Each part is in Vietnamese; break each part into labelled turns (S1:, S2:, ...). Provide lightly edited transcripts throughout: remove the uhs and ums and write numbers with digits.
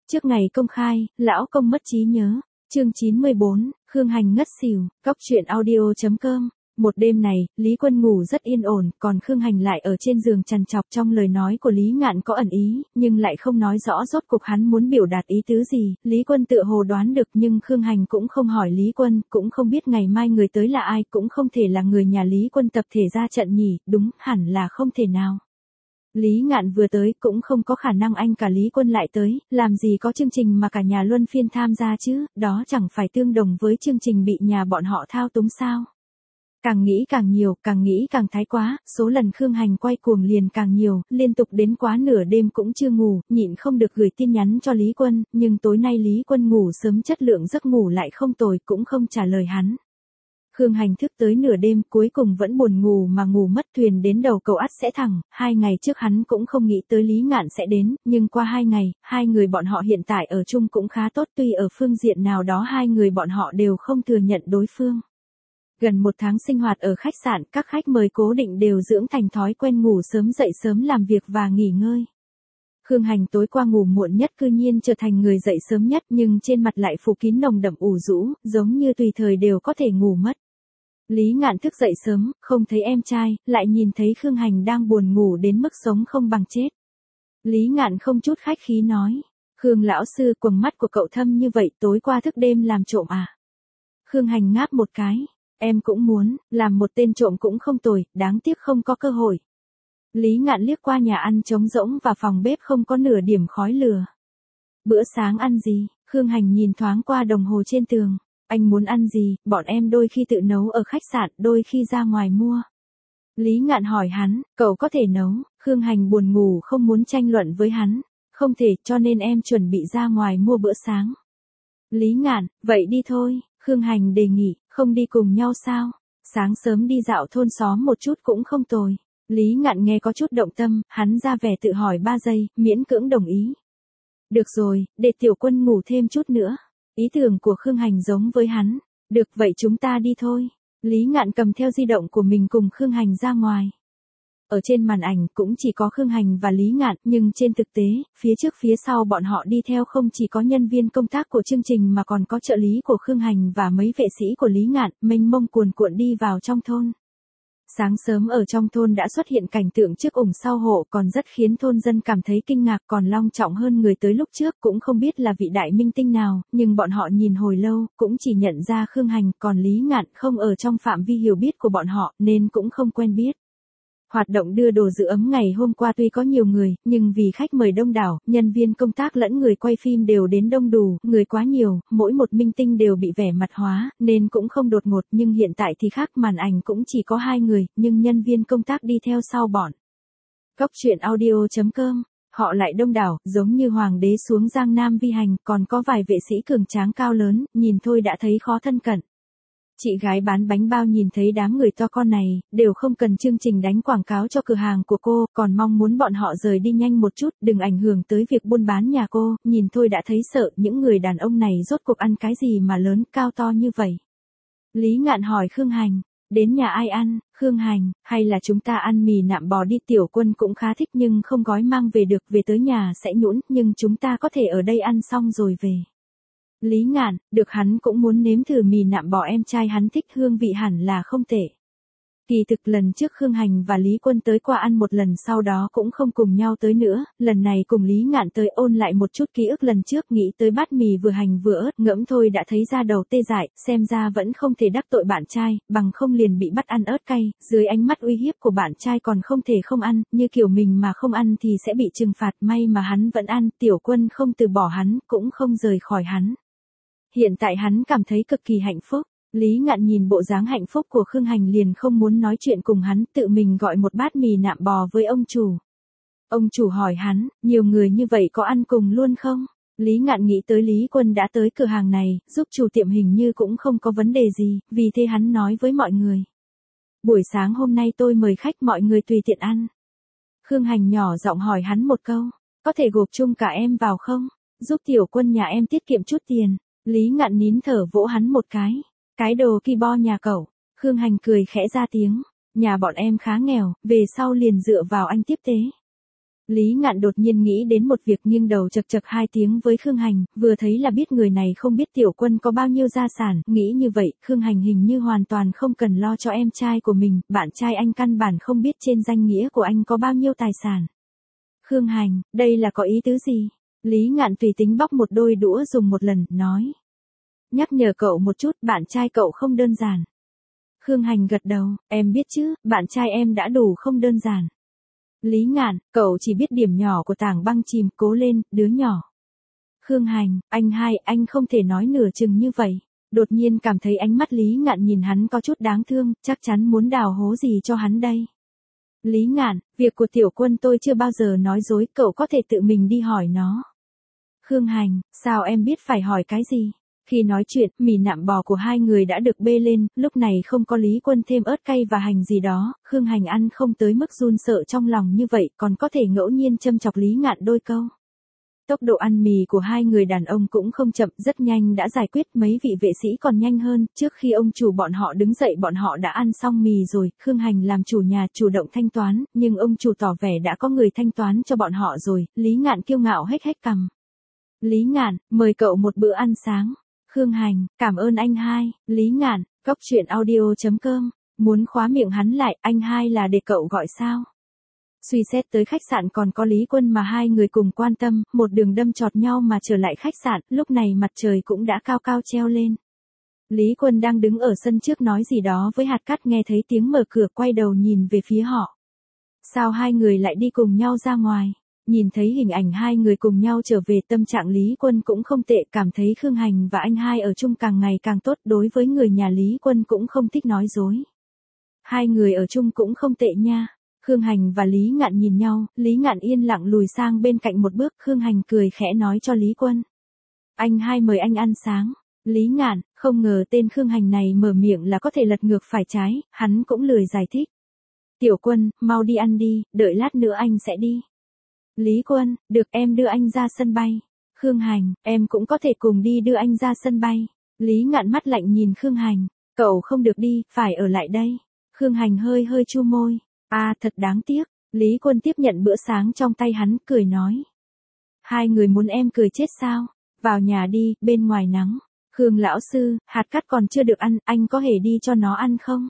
S1: Trước ngày công khai, lão công mất trí nhớ. Chương 94, Khương Hành ngất xỉu. Cóc truyện audio.com. Một đêm này, Lý Quân ngủ rất yên ổn, còn Khương Hành lại ở trên giường trằn trọc. Trong lời nói của Lý Ngạn có ẩn ý, nhưng lại không nói rõ rốt cuộc hắn muốn biểu đạt ý tứ gì. Lý Quân tựa hồ đoán được, nhưng Khương Hành cũng không hỏi Lý Quân, cũng không biết ngày mai người tới là ai, cũng không thể là người nhà Lý Quân tập thể ra trận nhỉ, đúng, hẳn là không thể nào. Lý Ngạn vừa tới, cũng không có khả năng anh cả Lý Quân lại tới, làm gì có chương trình mà cả nhà luân phiên tham gia chứ, đó chẳng phải tương đồng với chương trình bị nhà bọn họ thao túng sao. Càng nghĩ càng nhiều, càng nghĩ càng thái quá, số lần Khương Hành quay cuồng liền càng nhiều, liên tục đến quá nửa đêm cũng chưa ngủ, nhịn không được gửi tin nhắn cho Lý Quân, nhưng tối nay Lý Quân ngủ sớm, chất lượng giấc ngủ lại không tồi, cũng không trả lời hắn. Khương Hành thức tới nửa đêm, cuối cùng vẫn buồn ngủ mà ngủ mất, thuyền đến đầu cầu ắt sẽ thẳng. 2 ngày trước hắn cũng không nghĩ tới Lý Ngạn sẽ đến, nhưng qua 2 ngày, hai người bọn họ hiện tại ở chung cũng khá tốt, tuy ở phương diện nào đó hai người bọn họ đều không thừa nhận đối phương. Gần 1 tháng sinh hoạt ở khách sạn, các khách mời cố định đều dưỡng thành thói quen ngủ sớm dậy sớm làm việc và nghỉ ngơi. Khương Hành tối qua ngủ muộn nhất, cư nhiên trở thành người dậy sớm nhất, nhưng trên mặt lại phủ kín nồng đậm ủ rũ, giống như tùy thời đều có thể ngủ mất. Lý Ngạn thức dậy sớm, không thấy em trai, lại nhìn thấy Khương Hành đang buồn ngủ đến mức sống không bằng chết. Lý Ngạn không chút khách khí nói, Khương lão sư, quầng mắt của cậu thâm như vậy, tối qua thức đêm làm trộm à? Khương Hành ngáp một cái, em cũng muốn, làm một tên trộm cũng không tồi, đáng tiếc không có cơ hội. Lý Ngạn liếc qua nhà ăn trống rỗng và phòng bếp không có nửa điểm khói lửa. Bữa sáng ăn gì? Khương Hành nhìn thoáng qua đồng hồ trên tường. Anh muốn ăn gì? Bọn em đôi khi tự nấu ở khách sạn, đôi khi ra ngoài mua. Lý Ngạn hỏi hắn, cậu có thể nấu? Khương Hành buồn ngủ không muốn tranh luận với hắn. Không thể, cho nên em chuẩn bị ra ngoài mua bữa sáng. Lý Ngạn, vậy đi thôi. Khương Hành đề nghị, không đi cùng nhau sao? Sáng sớm đi dạo thôn xóm một chút cũng không tồi. Lý Ngạn nghe có chút động tâm, hắn ra vẻ tự hỏi 3 giây, miễn cưỡng đồng ý. Được rồi, để Tiểu Quân ngủ thêm chút nữa. Ý tưởng của Khương Hành giống với hắn. Được, vậy chúng ta đi thôi. Lý Ngạn cầm theo di động của mình cùng Khương Hành ra ngoài. Ở trên màn ảnh cũng chỉ có Khương Hành và Lý Ngạn, nhưng trên thực tế, phía trước phía sau bọn họ đi theo không chỉ có nhân viên công tác của chương trình mà còn có trợ lý của Khương Hành và mấy vệ sĩ của Lý Ngạn, mênh mông cuồn cuộn đi vào trong thôn. Sáng sớm ở trong thôn đã xuất hiện cảnh tượng trước ủng sau hộ, còn rất khiến thôn dân cảm thấy kinh ngạc, còn long trọng hơn người tới lúc trước, cũng không biết là vị đại minh tinh nào, nhưng bọn họ nhìn hồi lâu, cũng chỉ nhận ra Khương Hành, còn Lý Ngạn không ở trong phạm vi hiểu biết của bọn họ, nên cũng không quen biết. Hoạt động đưa đồ giữ ấm ngày hôm qua tuy có nhiều người, nhưng vì khách mời đông đảo, nhân viên công tác lẫn người quay phim đều đến đông đủ, người quá nhiều, mỗi một minh tinh đều bị vẻ mặt hóa, nên cũng không đột ngột, nhưng hiện tại thì khác, màn ảnh cũng chỉ có 2 người, nhưng nhân viên công tác đi theo sau bọn. Cóc truyện audio.com, họ lại đông đảo, giống như hoàng đế xuống Giang Nam vi hành, còn có vài vệ sĩ cường tráng cao lớn, nhìn thôi đã thấy khó thân cận. Chị gái bán bánh bao nhìn thấy đám người to con này, đều không cần chương trình đánh quảng cáo cho cửa hàng của cô, còn mong muốn bọn họ rời đi nhanh một chút, đừng ảnh hưởng tới việc buôn bán nhà cô, nhìn thôi đã thấy sợ, những người đàn ông này rốt cuộc ăn cái gì mà lớn, cao to như vậy. Lý Ngạn hỏi Khương Hành, đến nhà ai ăn? Khương Hành, hay là chúng ta ăn mì nạm bò đi, Tiểu Quân cũng khá thích nhưng không gói mang về được, về tới nhà sẽ nhũn, nhưng chúng ta có thể ở đây ăn xong rồi về. Lý Ngạn, được, hắn cũng muốn nếm thử mì nạm bò, em trai hắn thích, hương vị hẳn là không tệ. Kỳ thực lần trước Khương Hành và Lý Quân tới qua ăn một lần, sau đó cũng không cùng nhau tới nữa, lần này cùng Lý Ngạn tới ôn lại một chút ký ức lần trước, nghĩ tới bát mì vừa hành vừa ớt, ngẫm thôi đã thấy da đầu tê dại, xem ra vẫn không thể đắc tội bạn trai, bằng không liền bị bắt ăn ớt cay, dưới ánh mắt uy hiếp của bạn trai còn không thể không ăn, như kiểu mình mà không ăn thì sẽ bị trừng phạt, may mà hắn vẫn ăn, Tiểu Quân không từ bỏ hắn, cũng không rời khỏi hắn. Hiện tại hắn cảm thấy cực kỳ hạnh phúc. Lý Ngạn nhìn bộ dáng hạnh phúc của Khương Hành liền không muốn nói chuyện cùng hắn, tự mình gọi một bát mì nạm bò với ông chủ. Ông chủ hỏi hắn, nhiều người như vậy có ăn cùng luôn không? Lý Ngạn nghĩ tới Lý Quân đã tới cửa hàng này, giúp chủ tiệm hình như cũng không có vấn đề gì, vì thế hắn nói với mọi người. Buổi sáng hôm nay tôi mời khách, mọi người tùy tiện ăn. Khương Hành nhỏ giọng hỏi hắn một câu, có thể gộp chung cả em vào không? Giúp Tiểu Quân nhà em tiết kiệm chút tiền. Lý Ngạn nín thở vỗ hắn một cái đồ ki bo nhà cậu. Khương Hành cười khẽ ra tiếng, nhà bọn em khá nghèo, về sau liền dựa vào anh tiếp tế. Lý Ngạn đột nhiên nghĩ đến một việc, nghiêng đầu chậc chậc hai tiếng với Khương Hành, vừa thấy là biết người này không biết Tiểu Quân có bao nhiêu gia sản, nghĩ như vậy, Khương Hành hình như hoàn toàn không cần lo cho em trai của mình, bạn trai anh căn bản không biết trên danh nghĩa của anh có bao nhiêu tài sản. Khương Hành, đây là có ý tứ gì? Lý Ngạn tùy tính bóc một đôi đũa dùng một lần, nói. Nhắc nhở cậu một chút, bạn trai cậu không đơn giản. Khương Hành gật đầu, em biết chứ, bạn trai em đã đủ không đơn giản. Lý Ngạn, cậu chỉ biết điểm nhỏ của tảng băng chìm, cố lên, đứa nhỏ. Khương Hành, anh không thể nói nửa chừng như vậy. Đột nhiên cảm thấy ánh mắt Lý Ngạn nhìn hắn có chút đáng thương, chắc chắn muốn đào hố gì cho hắn đây. Lý Ngạn, việc của Tiểu Quân tôi chưa bao giờ nói dối, cậu có thể tự mình đi hỏi nó. Khương Hành, sao em biết phải hỏi cái gì? Khi nói chuyện, mì nạm bò của hai người đã được bê lên, lúc này không có Lý Quân thêm ớt cay và hành gì đó, Khương Hành ăn không tới mức run sợ trong lòng như vậy, còn có thể ngẫu nhiên châm chọc Lý Ngạn đôi câu. Tốc độ ăn mì của hai người đàn ông cũng không chậm, rất nhanh đã giải quyết, mấy vị vệ sĩ còn nhanh hơn, trước khi ông chủ bọn họ đứng dậy bọn họ đã ăn xong mì rồi, Khương Hành làm chủ nhà chủ động thanh toán, nhưng ông chủ tỏ vẻ đã có người thanh toán cho bọn họ rồi, Lý Ngạn kiêu ngạo hếch hếch cằm. Lý Ngạn, mời cậu một bữa ăn sáng. Khương Hành, cảm ơn anh hai. Lý Ngạn, cóc truyện audio.com, muốn khóa miệng hắn lại, anh hai là để cậu gọi sao? Suy xét tới khách sạn còn có Lý Quân mà hai người cùng quan tâm, một đường đâm chọt nhau mà trở lại khách sạn, lúc này mặt trời cũng đã cao cao treo lên. Lý Quân đang đứng ở sân trước nói gì đó với Hạt Cát, nghe thấy tiếng mở cửa quay đầu nhìn về phía họ. Sao hai người lại đi cùng nhau ra ngoài? Nhìn thấy hình ảnh hai người cùng nhau trở về, tâm trạng Lý Quân cũng không tệ, cảm thấy Khương Hành và anh hai ở chung càng ngày càng tốt, đối với người nhà Lý Quân cũng không thích nói dối. Hai người ở chung cũng không tệ nha. Khương Hành và Lý Ngạn nhìn nhau, Lý Ngạn yên lặng lùi sang bên cạnh một bước, Khương Hành cười khẽ nói cho Lý Quân. Anh hai mời anh ăn sáng. Lý Ngạn, không ngờ tên Khương Hành này mở miệng là có thể lật ngược phải trái, hắn cũng lười giải thích. Tiểu Quân, mau đi ăn đi, đợi lát nữa anh sẽ đi. Lý Quân, được, em đưa anh ra sân bay. Khương Hành, em cũng có thể cùng đi đưa anh ra sân bay. Lý Ngạn mắt lạnh nhìn Khương Hành, cậu không được đi, phải ở lại đây. Khương Hành hơi hơi chu môi. À, thật đáng tiếc. Lý Quân tiếp nhận bữa sáng trong tay hắn, cười nói. Hai người muốn em cười chết sao? Vào nhà đi, bên ngoài nắng. Khương lão sư, Hạt Cát còn chưa được ăn, anh có hề đi cho nó ăn không?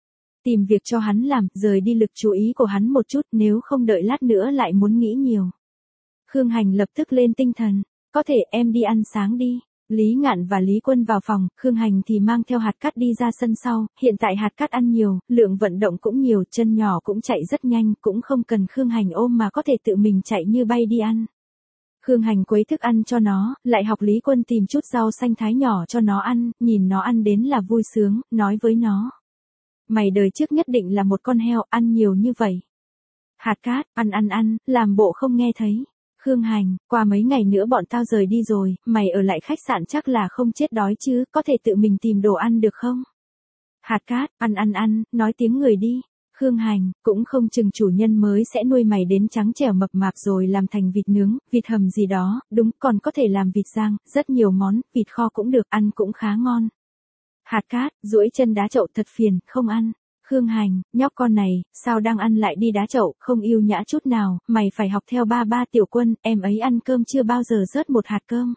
S1: Tìm việc cho hắn làm, rời đi lực chú ý của hắn một chút, nếu không đợi lát nữa lại muốn nghĩ nhiều. Khương Hành lập tức lên tinh thần, có thể em đi ăn sáng đi. Lý Ngạn và Lý Quân vào phòng, Khương Hành thì mang theo Hạt Cát đi ra sân sau, hiện tại Hạt Cát ăn nhiều, lượng vận động cũng nhiều, chân nhỏ cũng chạy rất nhanh, cũng không cần Khương Hành ôm mà có thể tự mình chạy như bay đi ăn. Khương Hành quấy thức ăn cho nó, lại học Lý Quân tìm chút rau xanh thái nhỏ cho nó ăn, nhìn nó ăn đến là vui sướng, nói với nó. Mày đời trước nhất định là một con heo, ăn nhiều như vậy. Hạt Cát, ăn, làm bộ không nghe thấy. Khương Hành, qua mấy ngày nữa bọn tao rời đi rồi, mày ở lại khách sạn chắc là không chết đói chứ, có thể tự mình tìm đồ ăn được không? Hạt Cát, ăn, nói tiếng người đi. Khương Hành, cũng không chừng chủ nhân mới sẽ nuôi mày đến trắng trẻo mập mạp rồi làm thành vịt nướng, vịt hầm gì đó, đúng, còn có thể làm vịt rang, rất nhiều món, vịt kho cũng được, ăn cũng khá ngon. Hạt Cát, duỗi chân đá chậu, thật phiền, không ăn. Khương Hành, nhóc con này, sao đang ăn lại đi đá chậu, không yêu nhã chút nào, mày phải học theo ba Tiểu Quân, em ấy ăn cơm chưa bao giờ rớt một hạt cơm.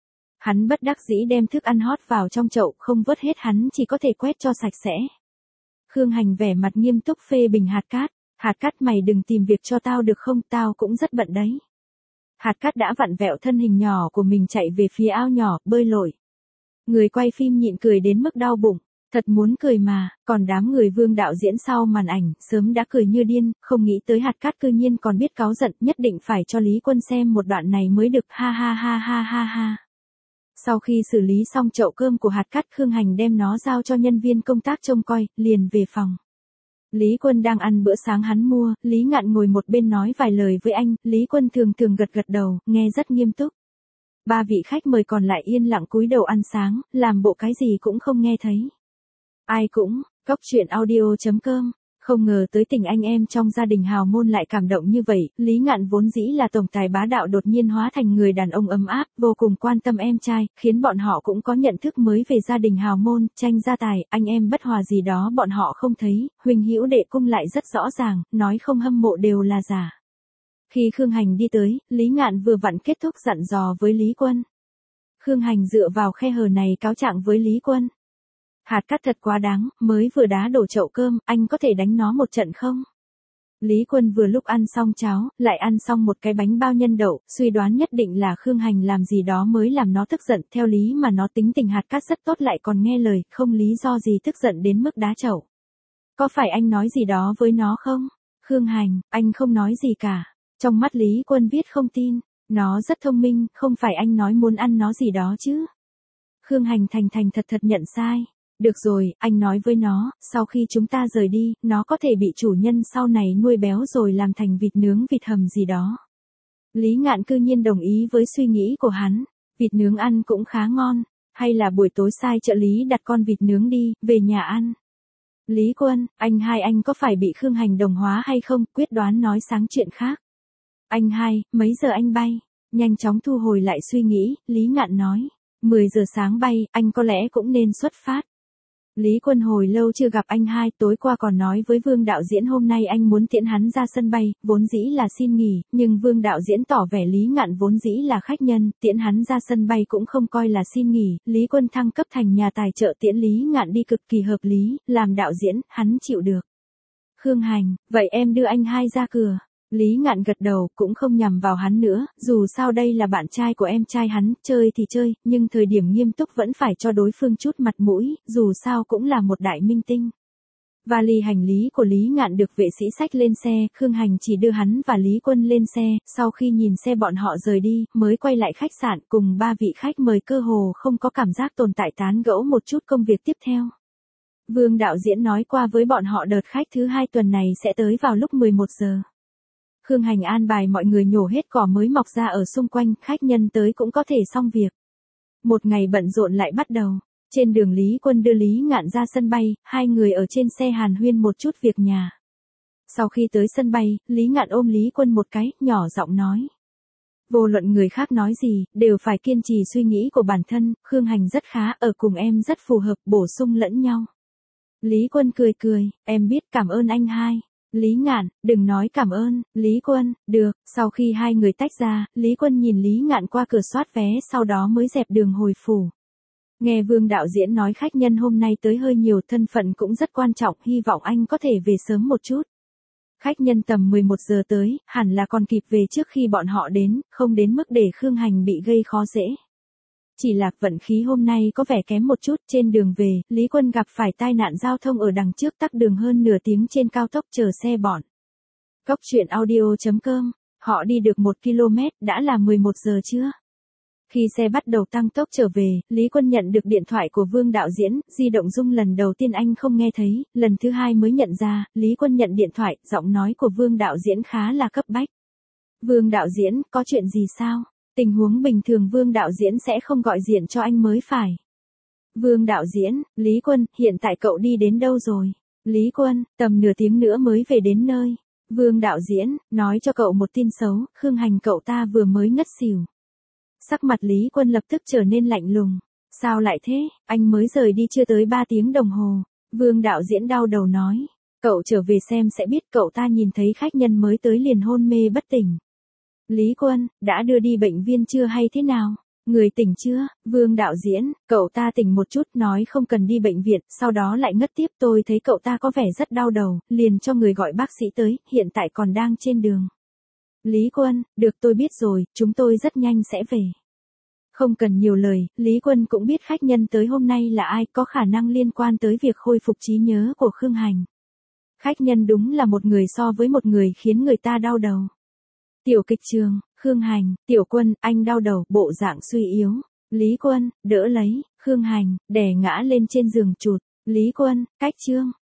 S1: Hắn bất đắc dĩ đem thức ăn hót vào trong chậu, không vớt hết, hắn chỉ có thể quét cho sạch sẽ. Khương Hành vẻ mặt nghiêm túc phê bình Hạt Cát. Hạt Cát, mày đừng tìm việc cho tao được không, tao cũng rất bận đấy. Hạt Cát đã vặn vẹo thân hình nhỏ của mình chạy về phía ao nhỏ, bơi lội. Người quay phim nhịn cười đến mức đau bụng, thật muốn cười mà, còn đám người Vương đạo diễn sau màn ảnh, sớm đã cười như điên, không nghĩ tới Hạt Cát cư nhiên còn biết cáu giận, nhất định phải cho Lý Quân xem một đoạn này mới được, ha ha ha ha ha ha. Sau khi xử lý xong chậu cơm của Hạt Cát, Khương Hành đem nó giao cho nhân viên công tác trông coi, liền về phòng. Lý Quân đang ăn bữa sáng hắn mua, Lý Ngạn ngồi một bên nói vài lời với anh, Lý Quân thường gật gật đầu, nghe rất nghiêm túc. Ba vị khách mời còn lại yên lặng cúi đầu ăn sáng, làm bộ cái gì cũng không nghe thấy. Ai cũng, cóc truyện audio.com, không ngờ tới tình anh em trong gia đình hào môn lại cảm động như vậy, Lý Ngạn vốn dĩ là tổng tài bá đạo đột nhiên hóa thành người đàn ông ấm áp, vô cùng quan tâm em trai, khiến bọn họ cũng có nhận thức mới về gia đình hào môn, tranh gia tài, anh em bất hòa gì đó bọn họ không thấy, huynh hữu đệ cung lại rất rõ ràng, nói không hâm mộ đều là giả. Khi Khương Hành đi tới, Lý Ngạn vừa vặn kết thúc dặn dò với Lý Quân. Khương Hành dựa vào khe hở này cáo trạng với Lý Quân. Hạt cát thật quá đáng, mới vừa đá đổ chậu cơm, anh có thể đánh nó một trận không? Lý Quân vừa lúc ăn xong cháo, lại ăn xong một cái bánh bao nhân đậu, suy đoán nhất định là Khương Hành làm gì đó mới làm nó tức giận, theo lý mà nó tính tình hạt cát rất tốt lại còn nghe lời, không lý do gì tức giận đến mức đá chậu. Có phải anh nói gì đó với nó không? Khương Hành, anh không nói gì cả. Trong mắt Lý Quân viết không tin, nó rất thông minh, không phải anh nói muốn ăn nó gì đó chứ. Khương Hành thành thành thật thật nhận sai. Được rồi, anh nói với nó, sau khi chúng ta rời đi, nó có thể bị chủ nhân sau này nuôi béo rồi làm thành vịt nướng vịt hầm gì đó. Lý Ngạn cư nhiên đồng ý với suy nghĩ của hắn, vịt nướng ăn cũng khá ngon, hay là buổi tối sai trợ lý đặt con vịt nướng đi, về nhà ăn. Lý Quân, anh có phải bị Khương Hành đồng hóa hay không, quyết đoán nói sáng chuyện khác. Anh hai, mấy giờ anh bay? Nhanh chóng thu hồi lại suy nghĩ, Lý Ngạn nói, 10 giờ sáng bay, anh có lẽ cũng nên xuất phát. Lý Quân hồi lâu chưa gặp anh hai, tối qua còn nói với Vương đạo diễn hôm nay anh muốn tiễn hắn ra sân bay, vốn dĩ là xin nghỉ, nhưng Vương đạo diễn tỏ vẻ Lý Ngạn vốn dĩ là khách nhân, tiễn hắn ra sân bay cũng không coi là xin nghỉ, Lý Quân thăng cấp thành nhà tài trợ tiễn Lý Ngạn đi cực kỳ hợp lý, làm đạo diễn, hắn chịu được. Khương Hành, vậy em đưa anh hai ra cửa. Lý Ngạn gật đầu, cũng không nhằm vào hắn nữa, dù sao đây là bạn trai của em trai hắn, chơi thì chơi, nhưng thời điểm nghiêm túc vẫn phải cho đối phương chút mặt mũi, dù sao cũng là một đại minh tinh. Vali hành lý của Lý Ngạn được vệ sĩ xách lên xe, Khương Hành chỉ đưa hắn và Lý Quân lên xe, sau khi nhìn xe bọn họ rời đi, mới quay lại khách sạn cùng 3 vị khách mời cơ hồ không có cảm giác tồn tại tán gẫu một chút công việc tiếp theo. Vương đạo diễn nói qua với bọn họ đợt khách thứ 2 tuần này sẽ tới vào lúc 11 giờ. Khương Hành an bài mọi người nhổ hết cỏ mới mọc ra ở xung quanh, khách nhân tới cũng có thể xong việc. Một ngày bận rộn lại bắt đầu. Trên đường Lý Quân đưa Lý Ngạn ra sân bay, hai người ở trên xe hàn huyên một chút việc nhà. Sau khi tới sân bay, Lý Ngạn ôm Lý Quân một cái, nhỏ giọng nói. Vô luận người khác nói gì, đều phải kiên trì suy nghĩ của bản thân, Khương Hành rất khá, ở cùng em rất phù hợp, bổ sung lẫn nhau. Lý Quân cười cười, em biết, cảm ơn anh hai. Lý Ngạn, đừng nói cảm ơn, Lý Quân, được, sau khi hai người tách ra, Lý Quân nhìn Lý Ngạn qua cửa soát vé sau đó mới dẹp đường hồi phủ. Nghe Vương đạo diễn nói khách nhân hôm nay tới hơi nhiều, thân phận cũng rất quan trọng, hy vọng anh có thể về sớm một chút. Khách nhân tầm 11 giờ tới, hẳn là còn kịp về trước khi bọn họ đến, không đến mức để Khương Hành bị gây khó dễ. Chỉ là vận khí hôm nay có vẻ kém một chút, trên đường về, Lý Quân gặp phải tai nạn giao thông ở đằng trước tắc đường hơn nửa tiếng trên cao tốc chờ xe bọn. Cốc truyện audio.com, họ đi được 1 km, đã là 11 giờ chưa? Khi xe bắt đầu tăng tốc trở về, Lý Quân nhận được điện thoại của Vương đạo diễn, di động rung lần đầu tiên anh không nghe thấy, lần thứ hai mới nhận ra, Lý Quân nhận điện thoại, giọng nói của Vương đạo diễn khá là cấp bách. Vương đạo diễn, có chuyện gì sao? Tình huống bình thường Vương đạo diễn sẽ không gọi điện cho anh mới phải. Vương đạo diễn, Lý Quân, hiện tại cậu đi đến đâu rồi? Lý Quân, tầm nửa tiếng nữa mới về đến nơi. Vương đạo diễn, nói cho cậu một tin xấu, Khương Hành cậu ta vừa mới ngất xỉu. Sắc mặt Lý Quân lập tức trở nên lạnh lùng. Sao lại thế, anh mới rời đi chưa tới 3 tiếng đồng hồ. Vương đạo diễn đau đầu nói. Cậu trở về xem sẽ biết, cậu ta nhìn thấy khách nhân mới tới liền hôn mê bất tỉnh. Lý Quân, đã đưa đi bệnh viện chưa hay thế nào? Người tỉnh chưa? Vương đạo diễn, cậu ta tỉnh một chút, nói không cần đi bệnh viện, sau đó lại ngất tiếp, tôi thấy cậu ta có vẻ rất đau đầu, liền cho người gọi bác sĩ tới, hiện tại còn đang trên đường. Lý Quân, được tôi biết rồi, chúng tôi rất nhanh sẽ về. Không cần nhiều lời, Lý Quân cũng biết khách nhân tới hôm nay là ai, có khả năng liên quan tới việc khôi phục trí nhớ của Khương Hành. Khách nhân đúng là một người so với một người khiến người ta đau đầu. Tiểu kịch trường, Khương Hành, Tiểu Quân, anh đau đầu, bộ dạng suy yếu. Lý Quân, đỡ lấy, Khương Hành, đè ngã lên trên giường chụt. Lý Quân, cách chương.